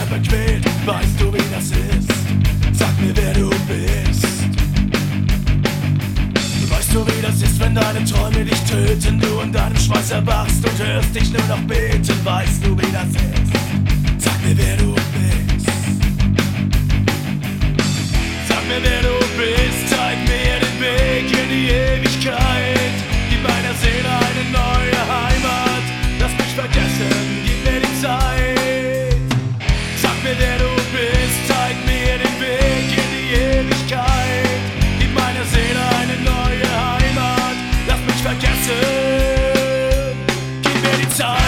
verquält, weißt du, wie das ist? Sag mir, wer du bist. Weißt du, wie das ist, wenn deine Träume dich töten, du in deinem Schweiß erwachst und hörst dich nur noch beten? Weißt du, wie das ist? Sag mir, wer du bist. Sag mir, wer du bist, zeig mir den Weg in die Ewigkeit. Gib meiner Seele eine neue Heimat, lass mich vergessen, gib mir die Zeit. Sag mir, wer du bist, zeig mir den Weg in die Ewigkeit. Gib meiner Seele eine neue Heimat, lass mich vergessen, gib mir die Zeit.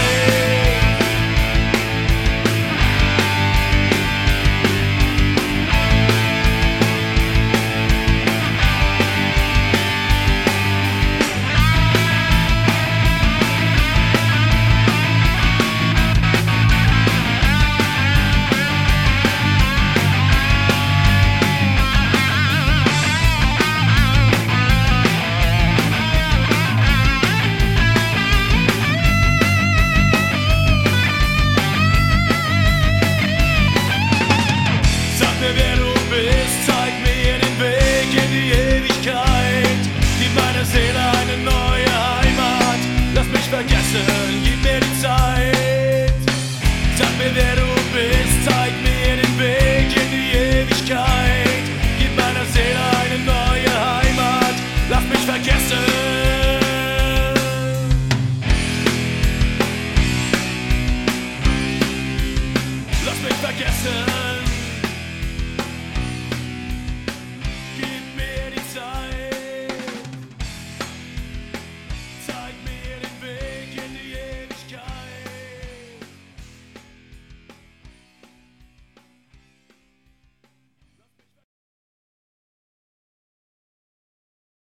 Wer du bist, zeig mir